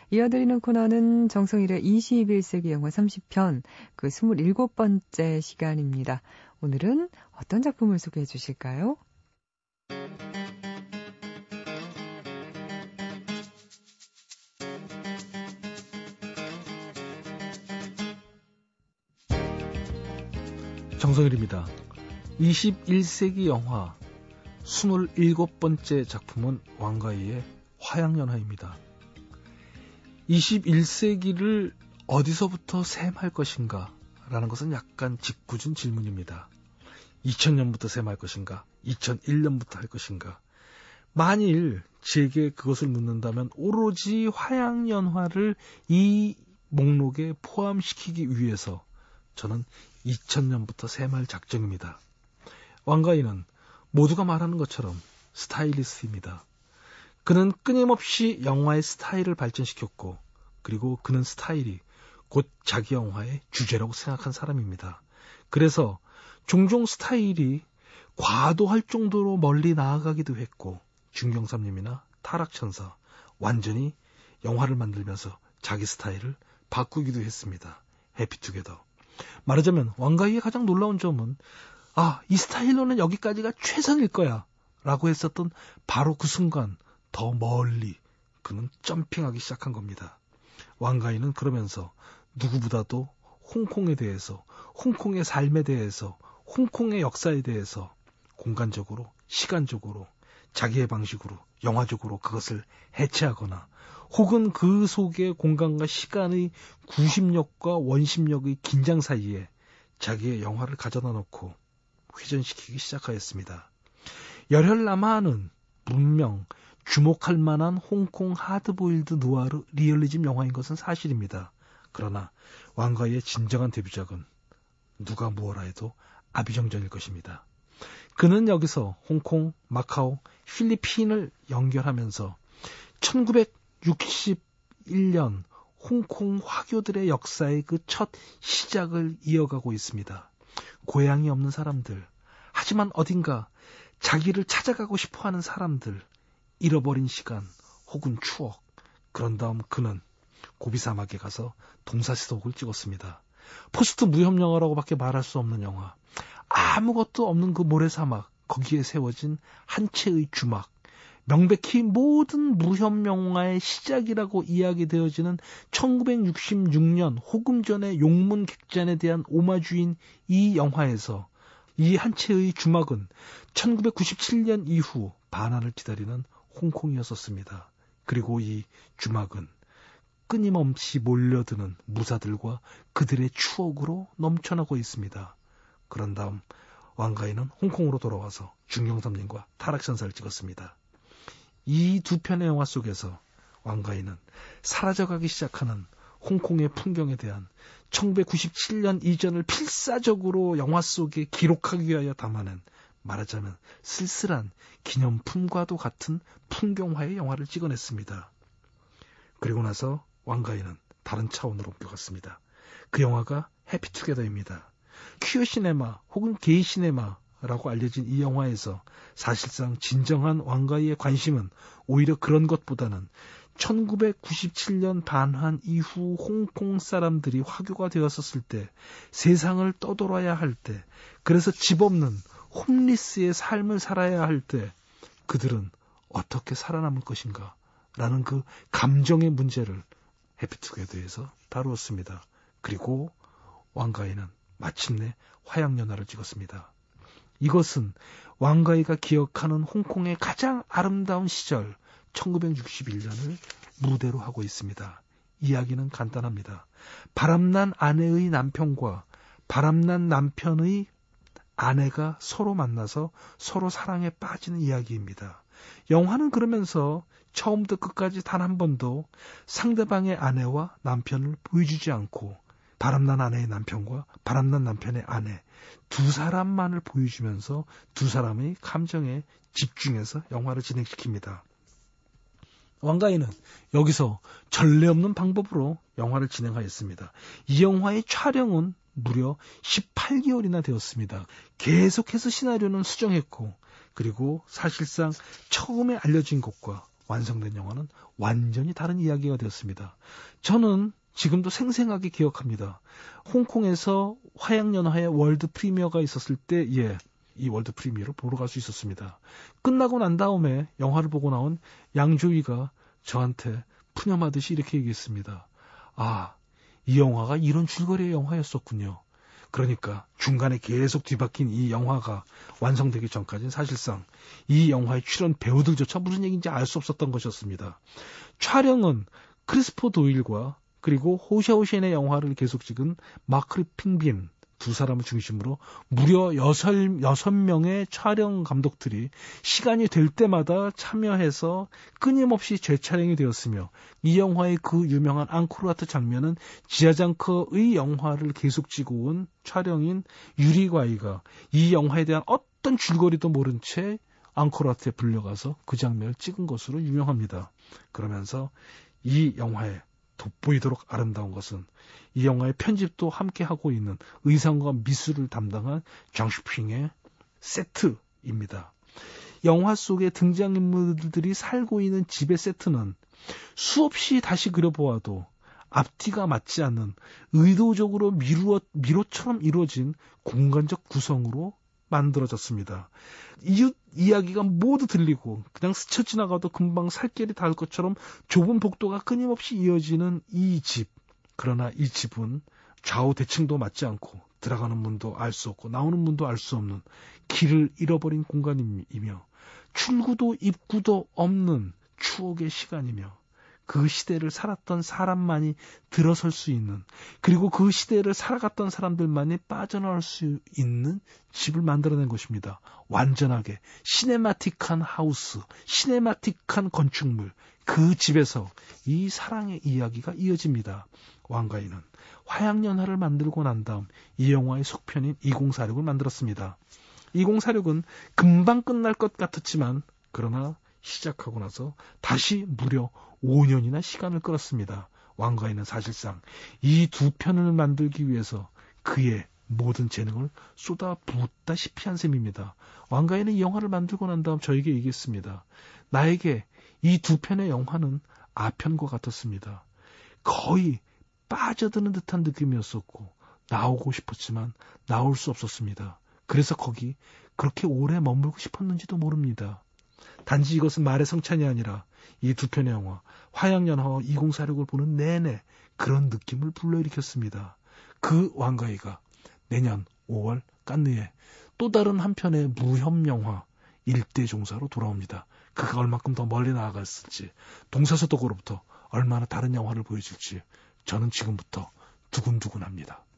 이어드리는 코너는 정성일의 21세기 영화 30편, 그 27번째 시간입니다. 오늘은 어떤 작품을 소개해 주실까요? 정성일입니다. 21세기 영화 27번째 작품은 왕가희의 화양연화입니다. 21세기를 어디서부터 셈할 것인가? 라는 것은 약간 짓궂은 질문입니다. 2000년부터 셈할 것인가? 2001년부터 할 것인가? 만일 제게 그것을 묻는다면 오로지 화양연화를 이 목록에 포함시키기 위해서 저는 2000년부터 셈할 작정입니다. 왕가희는 모두가 말하는 것처럼 스타일리스트입니다. 그는 끊임없이 영화의 스타일을 발전시켰고, 그리고 그는 스타일이 곧 자기 영화의 주제라고 생각한 사람입니다. 그래서 종종 스타일이 과도할 정도로 멀리 나아가기도 했고, 중경삼님이나 타락천사 완전히 영화를 만들면서 자기 스타일을 바꾸기도 했습니다. 해피투게더. 말하자면 왕가희의 가장 놀라운 점은 이 스타일로는 여기까지가 최선일 거야 라고 했었던 바로 그 순간 더 멀리 그는 점핑하기 시작한 겁니다. 왕가희는 그러면서 누구보다도 홍콩에 대해서, 홍콩의 삶에 대해서, 홍콩의 역사에 대해서 공간적으로, 시간적으로, 자기의 방식으로, 영화적으로 그것을 해체하거나 혹은 그 속에 공간과 시간의 구심력과 원심력의 긴장 사이에 자기의 영화를 가져다 놓고 회전시키기 시작하였습니다. 열혈남하는 분명 주목할 만한 홍콩 하드보일드 누아르 리얼리즘 영화인 것은 사실입니다. 그러나 왕가희의 진정한 데뷔작은 누가 무엇라 해도 아비정전일 것입니다. 그는 여기서 홍콩, 마카오, 필리핀을 연결하면서 1961년 홍콩 화교들의 역사의 그 첫 시작을 이어가고 있습니다. 고향이 없는 사람들, 하지만 어딘가 자기를 찾아가고 싶어하는 사람들, 잃어버린 시간 혹은 추억. 그런 다음 그는 고비 사막에 가서 동사시독을 찍었습니다. 포스트 무협 영화라고밖에 말할 수 없는 영화. 아무것도 없는 그 모래사막, 거기에 세워진 한 채의 주막. 명백히 모든 무협 영화의 시작이라고 이야기되어지는 1966년 혹은 전의 용문 객잔에 대한 오마주인 이 영화에서 이 한 채의 주막은 1997년 이후 반환을 기다리는 홍콩이었었습니다. 그리고 이 주막은 끊임없이 몰려드는 무사들과 그들의 추억으로 넘쳐나고 있습니다. 그런 다음 왕가희는 홍콩으로 돌아와서 중경삼님과 타락천사를 찍었습니다. 이 두 편의 영화 속에서 왕가희는 사라져가기 시작하는 홍콩의 풍경에 대한 1997년 이전을 필사적으로 영화 속에 기록하기 위하여 담아낸, 말하자면 쓸쓸한 기념품과도 같은 풍경화의 영화를 찍어냈습니다. 그리고 나서 왕가희는 다른 차원으로 옮겨갔습니다. 그 영화가 해피투게더입니다. 퀴어 시네마 혹은 게이 시네마라고 알려진 이 영화에서 사실상 진정한 왕가희의 관심은 오히려 그런 것보다는 1997년 반환 이후 홍콩 사람들이 화교가 되었었을 때, 세상을 떠돌아야 할 때, 그래서 집 없는 홈리스의 삶을 살아야 할 때 그들은 어떻게 살아남을 것인가 라는 그 감정의 문제를 해피투게더에서 다루었습니다. 그리고 왕가희는 마침내 화양연화를 찍었습니다. 이것은 왕가희가 기억하는 홍콩의 가장 아름다운 시절 1961년을 무대로 하고 있습니다. 이야기는 간단합니다. 바람난 아내의 남편과 바람난 남편의 아내가 서로 만나서 서로 사랑에 빠지는 이야기입니다. 영화는 그러면서 처음부터 끝까지 단 한 번도 상대방의 아내와 남편을 보여주지 않고 바람난 아내의 남편과 바람난 남편의 아내 두 사람만을 보여주면서 두 사람의 감정에 집중해서 영화를 진행시킵니다. 왕가희는 여기서 전례 없는 방법으로 영화를 진행하였습니다. 이 영화의 촬영은 무려 18개월이나 되었습니다. 계속해서 시나리오는 수정했고, 그리고 사실상 처음에 알려진 것과 완성된 영화는 완전히 다른 이야기가 되었습니다. 저는 지금도 생생하게 기억합니다. 홍콩에서 화양연화의 월드 프리미어가 있었을 때, 이 월드 프리미어를 보러 갈 수 있었습니다. 끝나고 난 다음에 영화를 보고 나온 양조위가 저한테 푸념하듯이 이렇게 얘기했습니다. 아, 이 영화가 이런 줄거리의 영화였었군요. 그러니까 중간에 계속 뒤바뀐 이 영화가 완성되기 전까지는 사실상 이 영화에 출연 배우들조차 무슨 얘기인지 알 수 없었던 것이었습니다. 촬영은 크리스토퍼 도일과 그리고 호샤오셴의 영화를 계속 찍은 마크 핑빈 두 사람을 중심으로 무려 6명의 촬영 감독들이 시간이 될 때마다 참여해서 끊임없이 재촬영이 되었으며 이 영화의 그 유명한 앙코르와트 장면은 지아장커의 영화를 계속 찍어온 촬영인 유리과이가 이 영화에 대한 어떤 줄거리도 모른 채 앙코르와트에 불려가서 그 장면을 찍은 것으로 유명합니다. 그러면서 이 영화에 돋보이도록 아름다운 것은 이 영화의 편집도 함께 하고 있는 의상과 미술을 담당한 장슈핑의 세트입니다. 영화 속의 등장인물들이 살고 있는 집의 세트는 수없이 다시 그려보아도 앞뒤가 맞지 않는 의도적으로 미로처럼 이루어진 공간적 구성으로 만들어졌습니다. 이웃 이야기가 모두 들리고 그냥 스쳐 지나가도 금방 살길이 닿을 것처럼 좁은 복도가 끊임없이 이어지는 이 집. 그러나 이 집은 좌우 대칭도 맞지 않고 들어가는 문도 알 수 없고 나오는 문도 알 수 없는 길을 잃어버린 공간이며 출구도 입구도 없는 추억의 시간이며 그 시대를 살았던 사람만이 들어설 수 있는 그리고 그 시대를 살아갔던 사람들만이 빠져나올 수 있는 집을 만들어낸 것입니다. 완전하게 시네마틱한 하우스, 시네마틱한 건축물, 그 집에서 이 사랑의 이야기가 이어집니다. 왕가인은 화양연화를 만들고 난 다음 이 영화의 속편인 2046을 만들었습니다. 2046은 금방 끝날 것 같았지만 그러나 시작하고 나서 다시 무려 5년이나 시간을 끌었습니다. 왕가인은 사실상 이 두 편을 만들기 위해서 그의 모든 재능을 쏟아부었다시피 한 셈입니다. 왕가인은 이 영화를 만들고 난 다음 저에게 얘기했습니다. 나에게 이 두 편의 영화는 아편과 같았습니다. 거의 빠져드는 듯한 느낌이었었고 나오고 싶었지만 나올 수 없었습니다. 그래서 거기 그렇게 오래 머물고 싶었는지도 모릅니다. 단지 이것은 말의 성찬이 아니라 이 두 편의 영화 화양연화와 2046을 보는 내내 그런 느낌을 불러일으켰습니다. 그 왕가이가 내년 5월 깐느에 또 다른 한편의 무협영화 일대종사로 돌아옵니다. 그가 얼마큼 더 멀리 나아갔을지 동서서독으로부터 얼마나 다른 영화를 보여줄지 저는 지금부터 두근두근합니다.